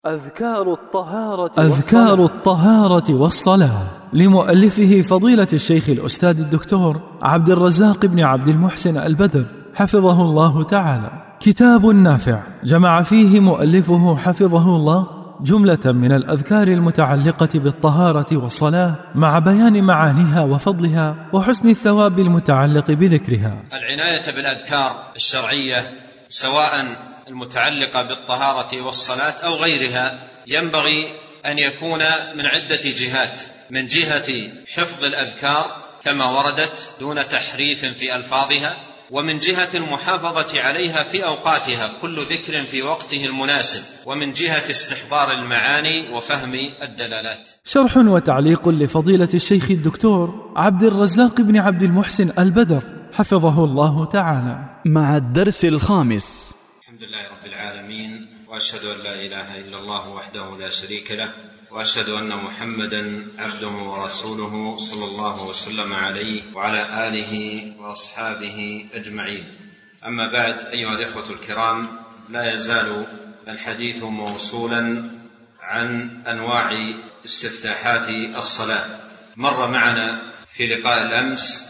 أذكار الطهارة والصلاة لمؤلفه فضيلة الشيخ الأستاذ الدكتور عبد الرزاق بن عبد المحسن البدر حفظه الله تعالى. كتاب نافع جمع فيه مؤلفه حفظه الله جملة من الأذكار المتعلقة بالطهارة والصلاة مع بيان معانيها وفضلها وحسن الثواب المتعلق بذكرها. العناية بالأذكار الشرعية سواء المتعلقة بالطهارة والصلاة أو غيرها ينبغي أن يكون من عدة جهات: من جهة حفظ الأذكار كما وردت دون تحريف في ألفاظها، ومن جهة المحافظة عليها في أوقاتها كل ذكر في وقته المناسب، ومن جهة استحضار المعاني وفهم الدلالات. شرح وتعليق لفضيلة الشيخ الدكتور عبد الرزاق بن عبد المحسن البدر حفظه الله تعالى مع الدرس الخامس. الحمد لله رب العالمين، وأشهد أن لا إله إلا الله وحده لا شريك له، وأشهد أن محمدا عبده ورسوله صلى الله وسلم عليه وعلى آله وأصحابه أجمعين. أما بعد، أيها الإخوة الكرام، لا يزال الحديث موصولا عن أنواع استفتاحات الصلاة. مر معنا في لقاء الأمس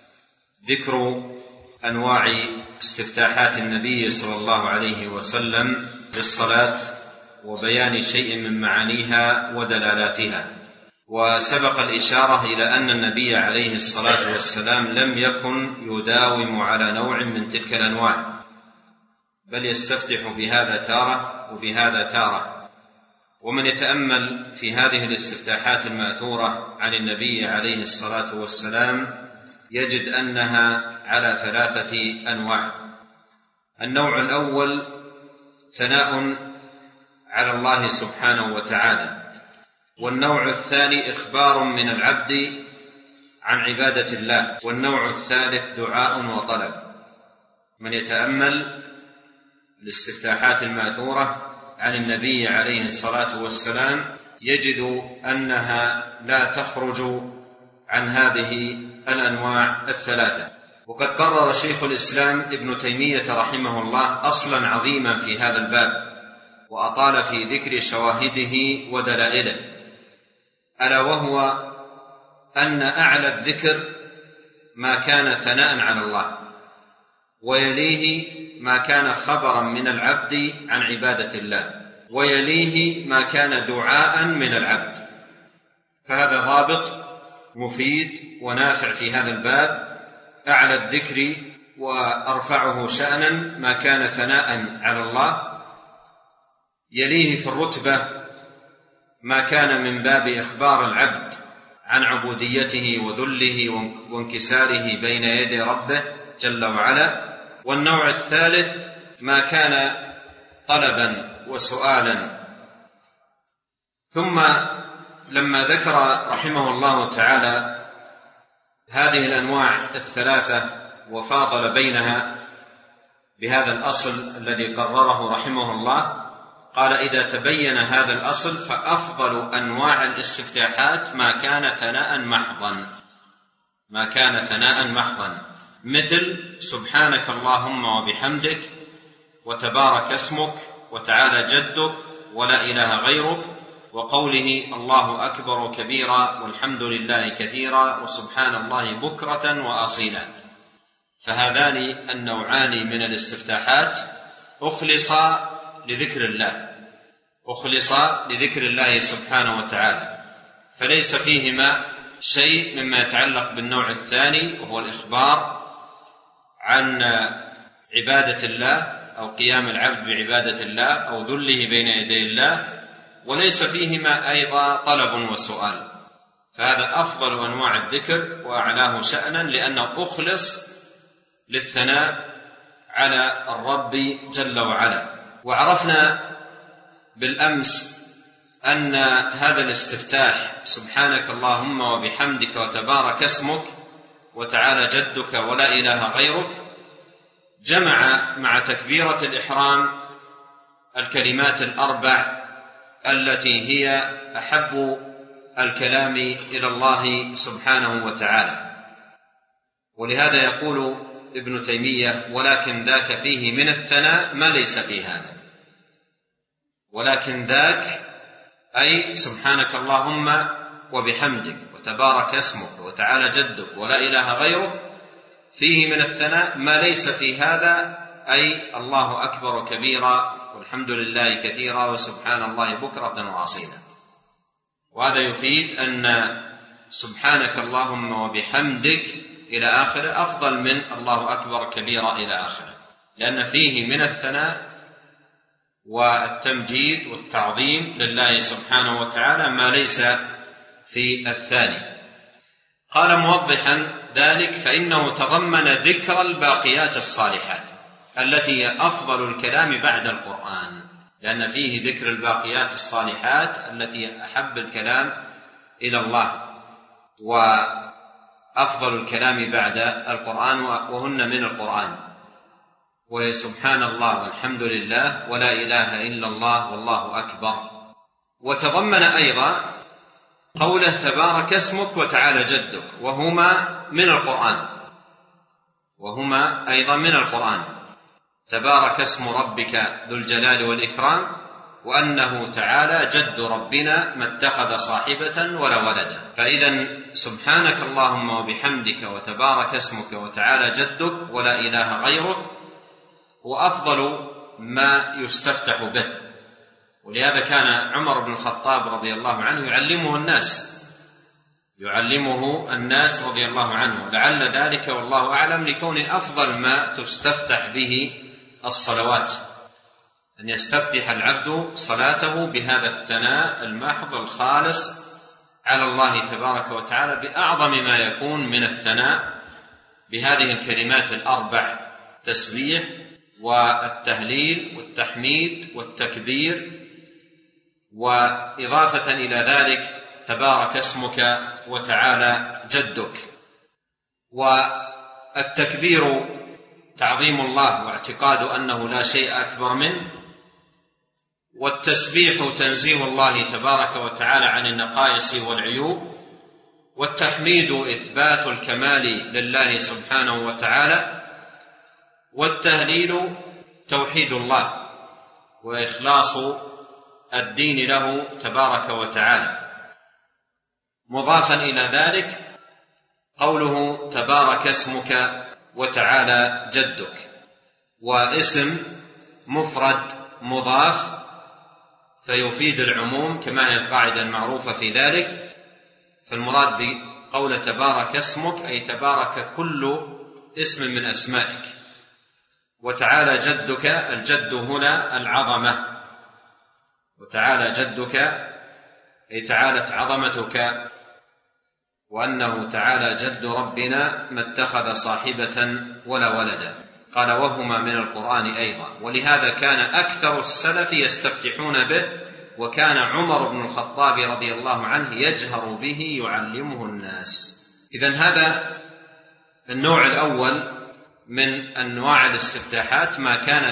ذكر أنواع استفتاحات النبي صلى الله عليه وسلم للصلاة وبيان شيء من معانيها ودلالاتها، وسبق الإشارة إلى أن النبي عليه الصلاة والسلام لم يكن يداوم على نوع من تلك الأنواع، بل يستفتح بهذا تارة وبهذا تارة. ومن يتأمل في هذه الاستفتاحات المأثورة عن النبي عليه الصلاة والسلام يجد أنها على ثلاثة أنواع. النوع الأول ثناء على الله سبحانه وتعالى، والنوع الثاني إخبار من العبد عن عبادة الله، والنوع الثالث دعاء وطلب. من يتأمل الاستفتاحات المأثورة عن النبي عليه الصلاة والسلام يجد أنها لا تخرج عن هذه الأنواع الثلاثة. وقد قرر شيخ الإسلام ابن تيمية رحمه الله أصلا عظيما في هذا الباب، وأطال في ذكر شواهده ودلائله، ألا وهو أن أعلى الذكر ما كان ثناء على الله، ويليه ما كان خبرا من العبد عن عبادة الله، ويليه ما كان دعاء من العبد. فهذا ضابط مفيد ونافع في هذا الباب: أعلى الذكر وأرفعه شأنا ما كان ثناء على الله، يليه في الرتبة ما كان من باب إخبار العبد عن عبوديته وذله وانكساره بين يدي ربه جل وعلا، والنوع الثالث ما كان طلبا وسؤالا. ثم لما ذكر رحمه الله تعالى هذه الأنواع الثلاثة وفاضل بينها بهذا الأصل الذي قرره رحمه الله، قال: إذا تبين هذا الأصل فأفضل أنواع الاستفتاحات ما كان ثناء محضا، مثل سبحانك اللهم وبحمدك، وتبارك اسمك، وتعالى جدك، ولا إله غيرك، وقوله الله أكبر كبيرا والحمد لله كثيرا وسبحان الله بكرة وأصيلا. فهذان النوعان من الاستفتاحات أخلصا لذكر الله سبحانه وتعالى، فليس فيهما شيء مما يتعلق بالنوع الثاني وهو الإخبار عن عبادة الله أو قيام العبد بعبادة الله أو ذله بين يدي الله، وليس فيهما أيضا طلب وسؤال. فهذا أفضل أنواع الذكر وأعلاه شأنا، لأنه أخلص للثناء على الرب جل وعلا. وعرفنا بالأمس أن هذا الاستفتاح سبحانك اللهم وبحمدك وتبارك اسمك وتعالى جدك ولا إله غيرك جمع مع تكبيرة الإحرام الكلمات الأربع التي هي أحب الكلام إلى الله سبحانه وتعالى. ولهذا يقول ابن تيمية: ولكن ذاك فيه من الثناء ما ليس في هذا. ولكن ذاك أي سبحانك اللهم وبحمدك وتبارك اسمك وتعالى جدك ولا إله غيرك فيه من الثناء ما ليس في هذا، أي الله أكبر كبيرا والحمد لله كثيرا وسبحان الله بكرة وأصيلا. وهذا يفيد أن سبحانك اللهم وبحمدك إلى آخره أفضل من الله أكبر كبيرا إلى آخره، لأن فيه من الثناء والتمجيد والتعظيم لله سبحانه وتعالى ما ليس في الثاني. قال موضحا ذلك: فإنه تضمن ذكر الباقيات الصالحات التي هي أفضل الكلام بعد القرآن، لأن فيه ذكر الباقيات الصالحات التي أحب الكلام إلى الله وأفضل الكلام بعد القرآن، وهن من القرآن، وهي سبحان الله والحمد لله ولا إله إلا الله والله أكبر. وتضمن أيضا قوله تبارك اسمك وتعالى جدك، وهما من القرآن، وهما أيضا من القرآن. تبارك اسم ربك ذو الجلال والإكرام، وأنه تعالى جد ربنا ما اتخذ صاحبة ولا ولدا. فإذا سبحانك اللهم وبحمدك وتبارك اسمك وتعالى جدك ولا إله غيرك هو أفضل ما يستفتح به. ولهذا كان عمر بن الخطاب رضي الله عنه يعلمه الناس رضي الله عنه، لعل ذلك والله أعلم لكون أفضل ما تستفتح به الصلوات، أن يستفتح العبد صلاته بهذا الثناء المحض الخالص على الله تبارك وتعالى بأعظم ما يكون من الثناء بهذه الكلمات الأربع: التسبيح والتهليل والتحميد والتكبير، وإضافة إلى ذلك تبارك اسمك وتعالى جدك. والتكبير تعظيم الله واعتقاد أنه لا شيء أكبر منه، والتسبيح تنزيه الله تبارك وتعالى عن النقائص والعيوب، والتحميد إثبات الكمال لله سبحانه وتعالى، والتهليل توحيد الله وإخلاص الدين له تبارك وتعالى. مضافا إلى ذلك قوله تبارك اسمك وتعالى جدك، واسم مفرد مضاف فيفيد العموم كما هي القاعدة المعروفة في ذلك. فالمراد بقول تبارك اسمك أي تبارك كل اسم من أسمائك، وتعالى جدك الجد هنا العظمة، وتعالى جدك أي تعالت عظمتك، وأنه تعالى جد ربنا ما اتخذ صاحبة ولا ولدا. قال وهما من القرآن أيضا، ولهذا كان أكثر السلف يستفتحون به، وكان عمر بن الخطاب رضي الله عنه يجهر به يعلمه الناس. إذن هذا النوع الأول من أنواع الاستفتاحات ما كان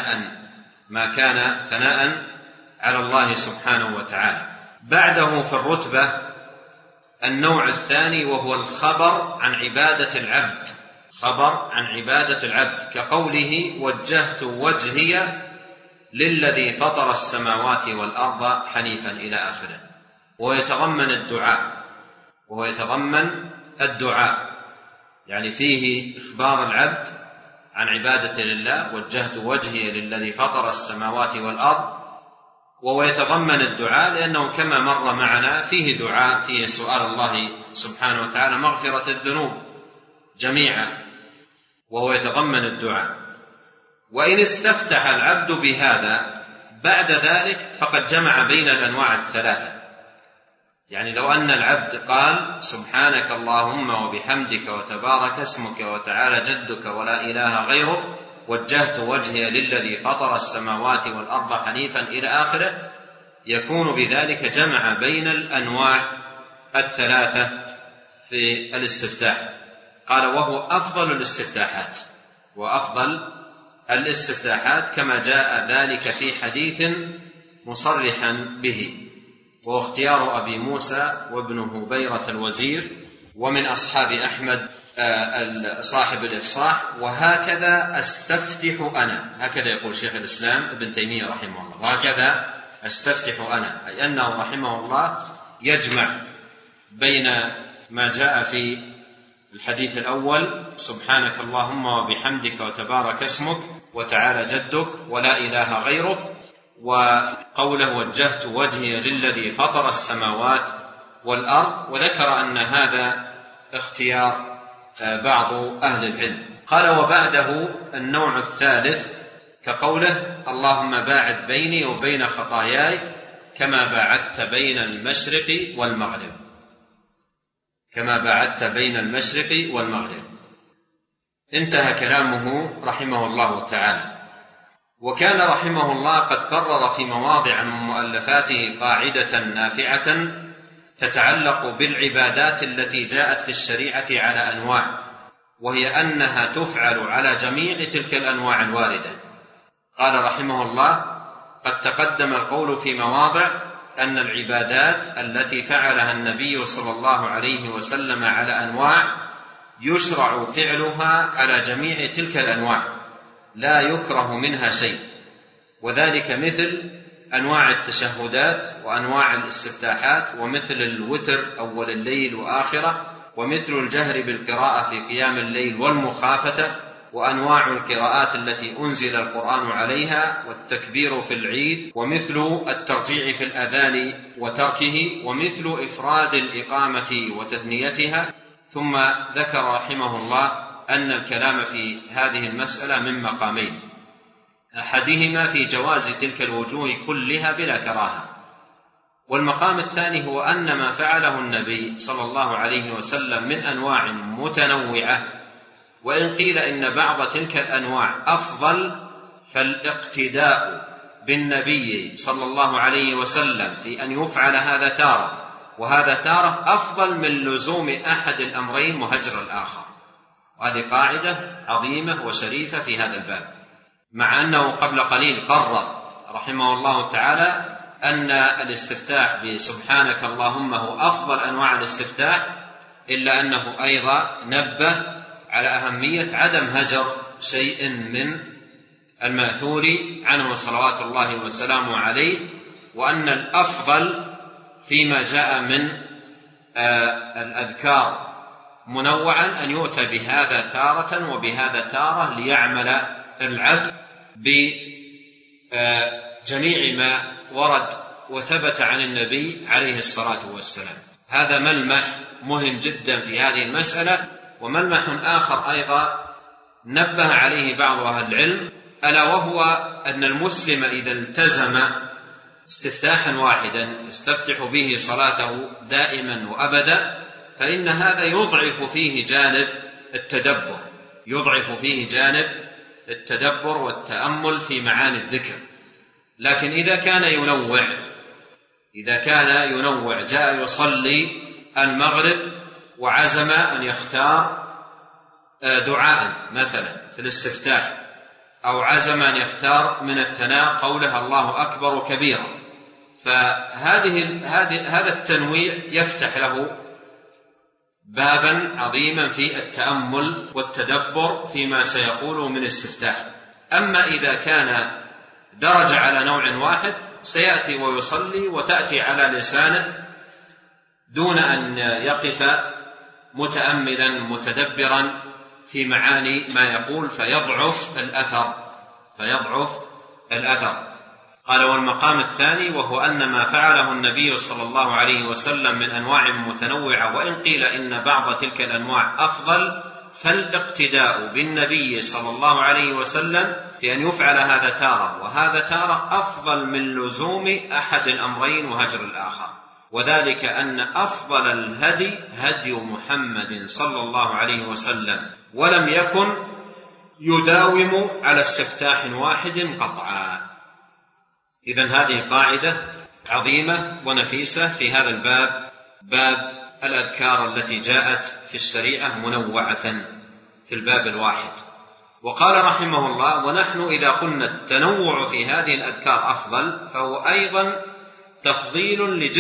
ثناء على الله سبحانه وتعالى. بعده في الرتبة النوع الثاني، وهو الخبر عن عبادة العبد، خبر عن عبادة العبد، كقوله وجهت وجهي للذي فطر السماوات والأرض حنيفا إلى آخره. وهو يتضمن الدعاء، يعني فيه إخبار العبد عن عبادة لله، وجهت وجهي للذي فطر السماوات والأرض، وهو يتضمن الدعاء لأنه كما مر معنا فيه دعاء، فيه سؤال الله سبحانه وتعالى مغفرة الذنوب جميعا، وهو يتضمن الدعاء. وإن استفتح العبد بهذا بعد ذلك فقد جمع بين الأنواع الثلاثة. يعني لو أن العبد قال سبحانك اللهم وبحمدك وتبارك اسمك وتعالى جدك ولا إله غيرك وجهت وجهي للذي فطر السماوات والأرض حنيفا إلى آخره، يكون بذلك جمع بين الأنواع الثلاثة في الاستفتاح. قال وهو أفضل الاستفتاحات، وأفضل الاستفتاحات كما جاء ذلك في حديث مصرحا به، وهو اختيار أبي موسى وابن هبيرة الوزير ومن أصحاب أحمد صاحب الإفصاح. وهكذا أستفتح أنا، هكذا يقول شيخ الإسلام ابن تيمية رحمه الله، وهكذا أستفتح أنا، أي أنه رحمه الله يجمع بين ما جاء في الحديث الأول سبحانك اللهم وبحمدك وتبارك اسمك وتعالى جدك ولا إله غيرك، وقوله وجهت وجهي للذي فطر السماوات والأرض، وذكر أن هذا اختيار بعض أهل العلم. قال وبعده النوع الثالث كقوله اللهم باعد بيني وبين خطاياي كما باعدت بين المشرق والمغرب، كما باعدت بين المشرق والمغرب. انتهى كلامه رحمه الله تعالى. وكان رحمه الله قد قرر في مواضع من مؤلفاته قاعدة نافعة تتعلق بالعبادات التي جاءت في الشريعة على أنواع، وهي أنها تفعل على جميع تلك الأنواع الواردة. قال رحمه الله قد تقدم القول في مواضع أن العبادات التي فعلها النبي صلى الله عليه وسلم على أنواع يشرع فعلها على جميع تلك الأنواع لا يكره منها شيء، وذلك مثل أنواع التشهدات وأنواع الاستفتاحات، ومثل الوتر أول الليل وآخره، ومثل الجهر بالقراءة في قيام الليل والمخافتة، وأنواع القراءات التي أنزل القرآن عليها، والتكبير في العيد، ومثل الترجيع في الأذان وتركه، ومثل إفراد الإقامة وتثنيتها. ثم ذكر رحمه الله أن الكلام في هذه المسألة من مقامين، أحدهما في جواز تلك الوجوه كلها بلا كراهة، والمقام الثاني هو أن ما فعله النبي صلى الله عليه وسلم من أنواع متنوعة، وإن قيل إن بعض تلك الأنواع أفضل، فالاقتداء بالنبي صلى الله عليه وسلم في أن يفعل هذا تارة وهذا تارة أفضل من لزوم أحد الأمرين وهجر الآخر. وهذه قاعدة عظيمة وشريفة في هذا الباب، مع أنه قبل قليل قرر رحمه الله تعالى أن الاستفتاح بسبحانك اللهم هو أفضل أنواع الاستفتاح، إلا أنه أيضا نبه على أهمية عدم هجر شيء من المأثور عنه صلوات الله وسلامه عليه، وأن الأفضل فيما جاء من الأذكار منوعا أن يؤتى بهذا تارة وبهذا تارة ليعمل العبد بجميع ما ورد وثبت عن النبي عليه الصلاة والسلام. هذا ملمح مهم جدا في هذه المسألة. وملمح آخر أيضا نبه عليه بعض أهل العلم، ألا وهو أن المسلم إذا التزم استفتاحا واحدا يستفتح به صلاته دائما وأبدا، فإن هذا يضعف فيه جانب التدبر، يضعف فيه جانب التدبر والتأمل في معاني الذكر. لكن إذا كان ينوع جاء يصلي المغرب وعزم أن يختار دعاء مثلا في الاستفتاح، أو عزم أن يختار من الثناء قوله الله أكبر كبيرا، هذا التنويع يفتح له بابا عظيما في التأمل والتدبر فيما سيقوله من استفتاح. أما إذا كان درج على نوع واحد سيأتي ويصلي وتأتي على لسانه دون أن يقف متأملا متدبرا في معاني ما يقول فيضعف الأثر. قال والمقام الثاني وهو أن ما فعله النبي صلى الله عليه وسلم من أنواع متنوعة، وإن قيل إن بعض تلك الأنواع أفضل، فالاقتداء بالنبي صلى الله عليه وسلم في أن يفعل هذا تارة وهذا تارة أفضل من لزوم أحد الأمرين وهجر الآخر. وذلك أن أفضل الهدي هدي محمد صلى الله عليه وسلم، ولم يكن يداوم على استفتاح واحد قطعا. إذن هذه قاعدة عظيمة ونفيسة في هذا الباب، باب الأذكار التي جاءت في الشريعة منوعة في الباب الواحد. وقال رحمه الله ونحن إذا قلنا التنوع في هذه الأذكار أفضل، فهو أيضا تفضيل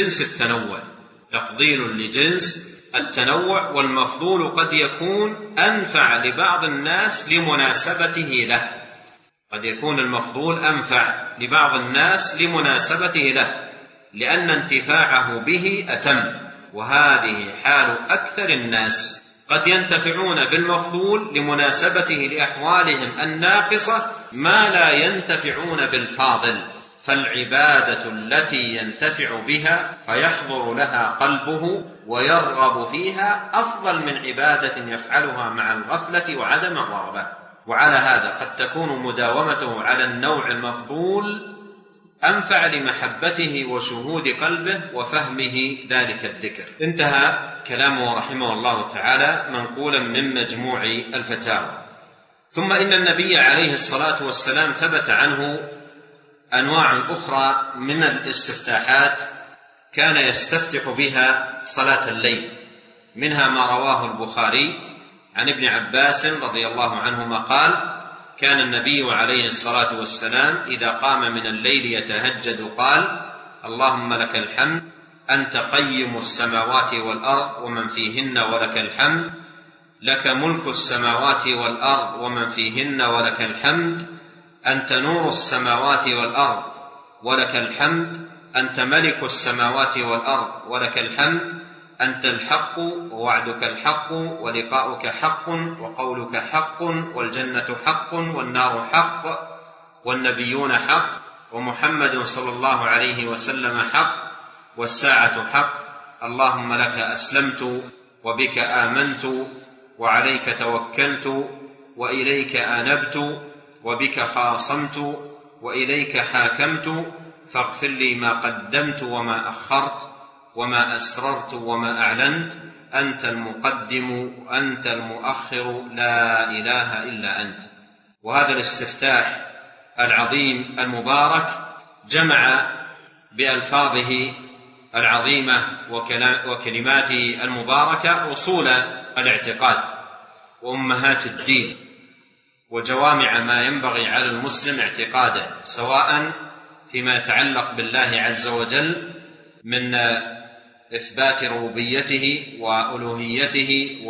لجنس التنوع، والمفضول قد يكون أنفع لبعض الناس لمناسبته له. قد يكون المفضول أنفع لبعض الناس لمناسبته له، لأن انتفاعه به أتم، وهذه حال أكثر الناس، قد ينتفعون بالمفضول لمناسبته لأحوالهم الناقصة ما لا ينتفعون بالفاضل، فالعبادة التي ينتفع بها فيحضر لها قلبه ويرغب فيها أفضل من عبادة يفعلها مع الغفلة وعدم الرغبة. وعلى هذا قد تكون مداومته على النوع المفضول أنفع لمحبته وشهود قلبه وفهمه ذلك الذكر. انتهى كلامه رحمه الله تعالى منقولا من مجموع الفتاوى. ثم إن النبي عليه الصلاة والسلام ثبت عنه أنواع أخرى من الاستفتاحات كان يستفتح بها صلاة الليل، منها ما رواه البخاري عن ابن عباس رضي الله عنهما قال: كان النبي عليه الصلاة والسلام إذا قام من الليل يتهجد قال: اللهم لك الحمد أنت قيم السماوات والأرض ومن فيهن ولك الحمد، لك ملك السماوات والأرض ومن فيهن ولك الحمد، أنت نور السماوات والأرض ولك الحمد، أنت ملك السماوات والأرض ولك الحمد، أنت الحق ووعدك الحق ولقاؤك حق وقولك حق والجنة حق والنار حق والنبيون حق ومحمد صلى الله عليه وسلم حق والساعة حق، اللهم لك أسلمت وبك آمنت وعليك توكلت وإليك أنبت وبك خاصمت وإليك حاكمت، فاغفر لي ما قدمت وما أخرت وما أسررت وما أعلنت، أنت المقدم وأنت المؤخر لا إله إلا أنت. وهذا الاستفتاح العظيم المبارك جمع بألفاظه العظيمة وكلماته المباركة أصول الاعتقاد وأمهات الدين وجوامع ما ينبغي على المسلم اعتقاده، سواء فيما يتعلق بالله عز وجل من إثبات ربوبيته وألوهيته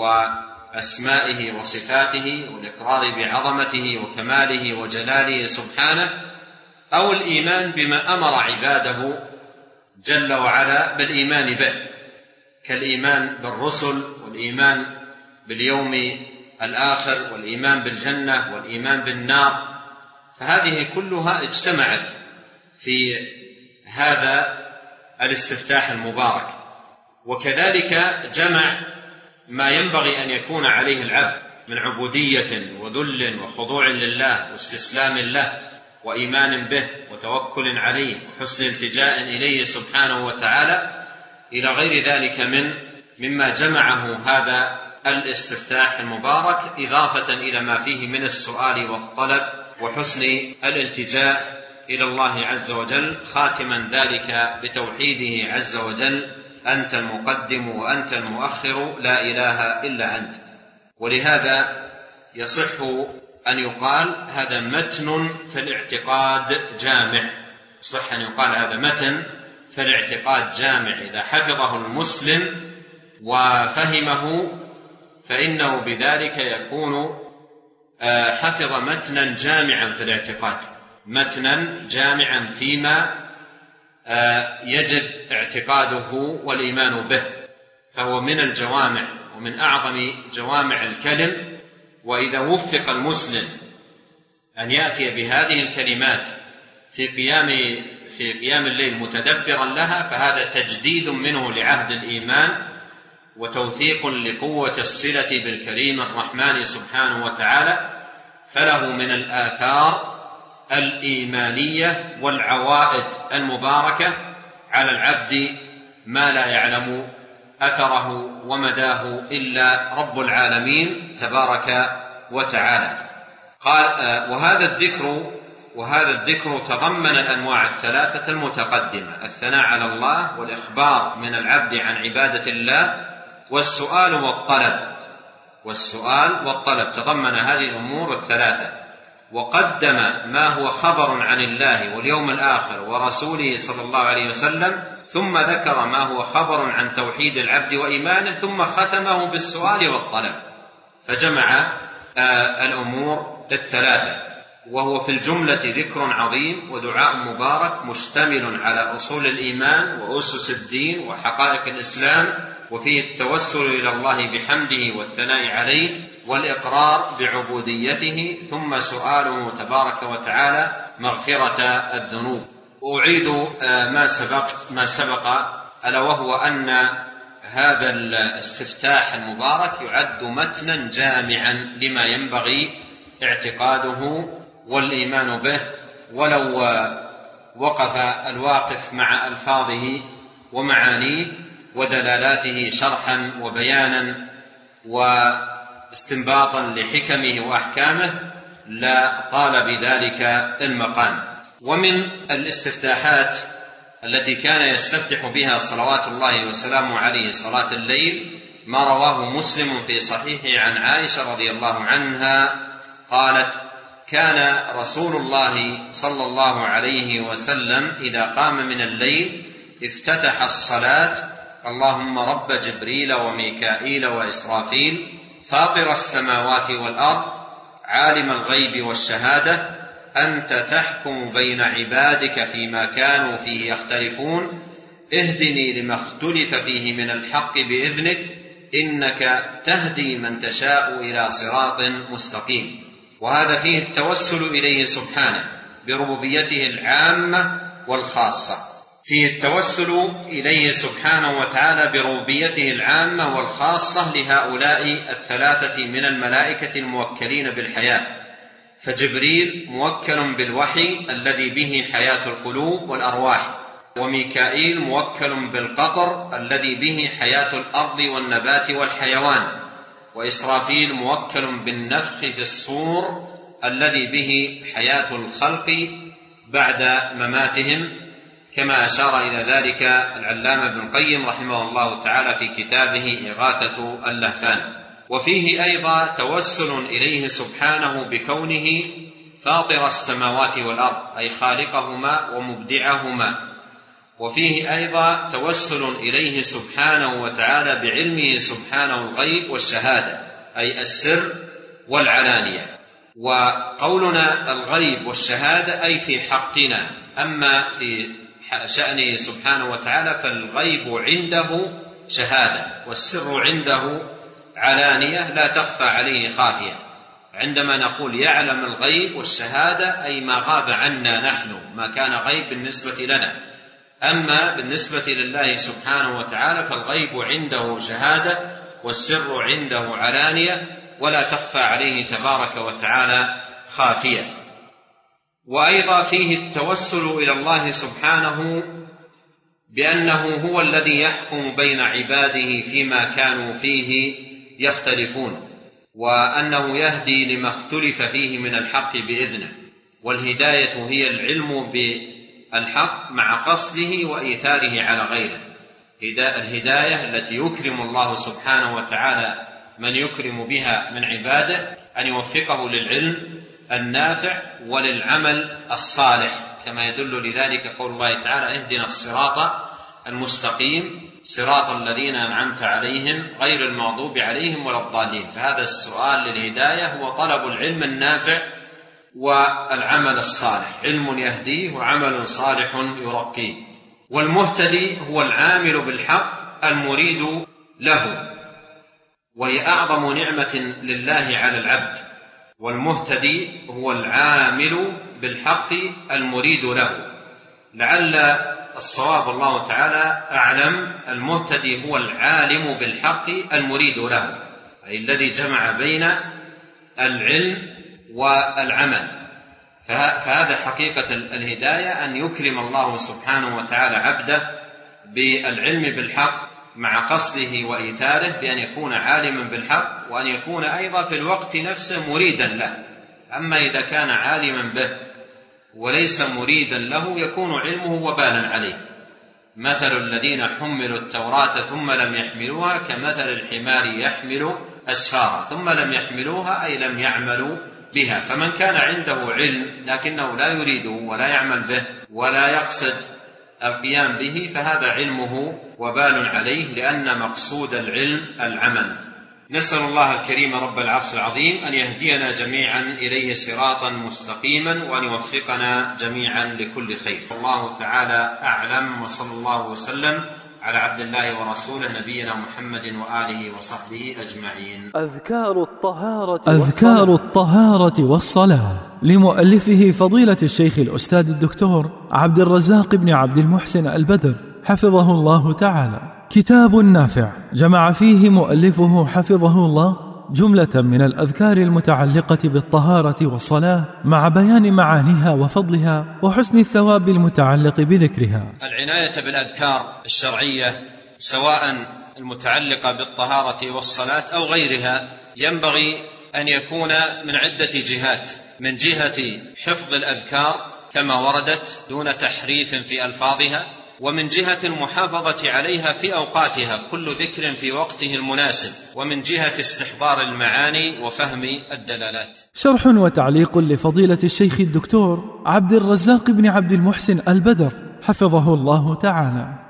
وأسمائه وصفاته والإقرار بعظمته وكماله وجلاله سبحانه، أو الإيمان بما أمر عباده جل وعلا بالإيمان به، كالإيمان بالرسل والإيمان باليوم الآخر والإيمان بالجنة والإيمان بالنار. فهذه كلها اجتمعت في هذا الاستفتاح المبارك. وكذلك جمع ما ينبغي أن يكون عليه العبد من عبودية وذل وخضوع لله واستسلام له وإيمان به وتوكل عليه وحسن التجاء إليه سبحانه وتعالى إلى غير ذلك مما جمعه هذا الاستفتاح المبارك، إضافة إلى ما فيه من السؤال والطلب وحسن الالتجاء إلى الله عز وجل، خاتما ذلك بتوحيده عز وجل: أنت المقدم وأنت المؤخر لا إله إلا أنت. ولهذا يصح أن يقال هذا متن في الاعتقاد جامع، صح أن يقال هذا متن في الاعتقاد جامع، إذا حفظه المسلم وفهمه فإنه بذلك يكون حفظ متنا جامعا في الاعتقاد، متنا جامعا فيما يجب اعتقاده والإيمان به، فهو من الجوامع ومن أعظم جوامع الكلم. وإذا وفق المسلم أن يأتي بهذه الكلمات في قيام الليل متدبرا لها، فهذا تجديد منه لعهد الإيمان وتوثيق لقوة الصلة بالكريم الرحمن سبحانه وتعالى، فله من الآثار الإيمانية والعوائد المباركة على العبد ما لا يعلم أثره ومداه إلا رب العالمين تبارك وتعالى. قال: وهذا الذكر تضمن الأنواع الثلاثة المتقدمة: الثناء على الله والإخبار من العبد عن عبادة الله والسؤال والطلب تضمن هذه الأمور الثلاثة، وقدم ما هو خبر عن الله واليوم الآخر ورسوله صلى الله عليه وسلم، ثم ذكر ما هو خبر عن توحيد العبد وإيمانه، ثم ختمه بالسؤال والطلب، فجمع الأمور الثلاثة. وهو في الجملة ذكر عظيم ودعاء مبارك مشتمل على أصول الإيمان وأسس الدين وحقائق الإسلام، وفيه التوسل إلى الله بحمده والثناء عليه والإقرار بعبوديته، ثم سؤاله تبارك وتعالى مغفرة الذنوب. وأعيد ما سبق ألا وهو أن هذا الاستفتاح المبارك يعد متنا جامعا لما ينبغي اعتقاده والإيمان به، ولو وقف الواقف مع ألفاظه ومعانيه ودلالاته شرحا وبيانا واستنباطا لحكمه وأحكامه لا طال بذلك المقام. ومن الاستفتاحات التي كان يستفتح بها صلوات الله وسلامه عليه صلاة الليل ما رواه مسلم في صحيحه عن عائشة رضي الله عنها قالت: كان رسول الله صلى الله عليه وسلم إذا قام من الليل افتتح الصلاة: اللهم رب جبريل وميكائيل وإسرافيل فاطر السماوات والأرض عالم الغيب والشهادة أنت تحكم بين عبادك فيما كانوا فيه يختلفون اهدني لما اختلف فيه من الحق بإذنك إنك تهدي من تشاء إلى صراط مستقيم. وهذا فيه التوسل إليه سبحانه بربوبيته العامة والخاصة، فيه التوسل إليه سبحانه وتعالى بربوبيته العامة والخاصة لهؤلاء الثلاثة من الملائكة الموكلين بالحياة، فجبريل موكل بالوحي الذي به حياة القلوب والأرواح، وميكائيل موكل بالقطر الذي به حياة الأرض والنبات والحيوان، وإسرافيل موكل بالنفخ في الصور الذي به حياة الخلق بعد مماتهم، كما أشار إلى ذلك العلامة ابن القيم رحمه الله تعالى في كتابه إغاثة اللهفان. وفيه أيضا توسل إليه سبحانه بكونه فاطر السماوات والأرض أي خالقهما ومبدعهما، وفيه أيضا توسل إليه سبحانه وتعالى بعلمه سبحانه الغيب والشهادة أي السر والعلانية. وقولنا الغيب والشهادة أي في حقنا، أما في شأنه سبحانه وتعالى فالغيب عنده شهادة والسر عنده علانية لا تخفى عليه خافية. عندما نقول يعلم الغيب والشهادة أي ما غاب عنا نحن، ما كان غيب بالنسبة لنا. أما بالنسبة لله سبحانه وتعالى فالغيب عنده شهادة والسر عنده علانية ولا تخفى عليه تبارك وتعالى خافية. وأيضا فيه التوسل إلى الله سبحانه بأنه هو الذي يحكم بين عباده فيما كانوا فيه يختلفون، وأنه يهدي لما اختلف فيه من الحق بإذنه. والهداية هي العلم بالحق مع قصده وإيثاره على غيره. الهداية التي يكرم الله سبحانه وتعالى من يكرم بها من عباده أن يوفقه للعلم النافع وللعمل الصالح، كما يدل لذلك قول الله تعالى: اهدنا الصراط المستقيم صراط الذين أنعمت عليهم غير المغضوب عليهم ولا الضالين. فهذا السؤال للهداية هو طلب العلم النافع والعمل الصالح، علم يهديه وعمل صالح يرقيه. والمهتدي هو العامل بالحق المريد له، وهي أعظم نعمة لله على العبد. والمهتدي هو العامل بالحق المريد له، لعل الصواب الله تعالى أعلم. المهتدي هو العالم بالحق المريد له، أي الذي جمع بين العلم والعمل. فهذا حقيقة الهداية، أن يكرم الله سبحانه وتعالى عبده بالعلم بالحق مع قصده وإيثاره، بأن يكون عالما بالحق وأن يكون أيضا في الوقت نفسه مريدا له. أما إذا كان عالما به وليس مريدا له يكون علمه وبالا عليه. مثل الذين حملوا التوراة ثم لم يحملوها كمثل الحمار يحمل أسفارا ثم لم يحملوها أي لم يعملوا بها. فمن كان عنده علم لكنه لا يريده ولا يعمل به ولا يقصد القيام به فهذا علمه وبال عليه، لأن مقصود العلم العمل. نسأل الله الكريم رب العرش العظيم أن يهدينا جميعا إليه صراطا مستقيما وأن يوفقنا جميعا لكل خير. الله تعالى أعلم، وصلى الله وسلم على عبد الله ورسوله نبينا محمد وآله وصحبه أجمعين. أذكار الطهارة والصلاة لمؤلفه فضيلة الشيخ الأستاذ الدكتور عبد الرزاق بن عبد المحسن البدر حفظه الله تعالى. كتاب نافع جمع فيه مؤلفه حفظه الله جملة من الأذكار المتعلقة بالطهارة والصلاة مع بيان معانيها وفضلها وحسن الثواب المتعلق بذكرها. العناية بالأذكار الشرعية سواء المتعلقة بالطهارة والصلاة أو غيرها ينبغي أن يكون من عدة جهات: من جهة حفظ الأذكار كما وردت دون تحريف في ألفاظها، ومن جهة المحافظة عليها في أوقاتها كل ذكر في وقته المناسب، ومن جهة استحضار المعاني وفهم الدلالات. شرح وتعليق لفضيلة الشيخ الدكتور عبد الرزاق بن عبد المحسن البدر حفظه الله تعالى.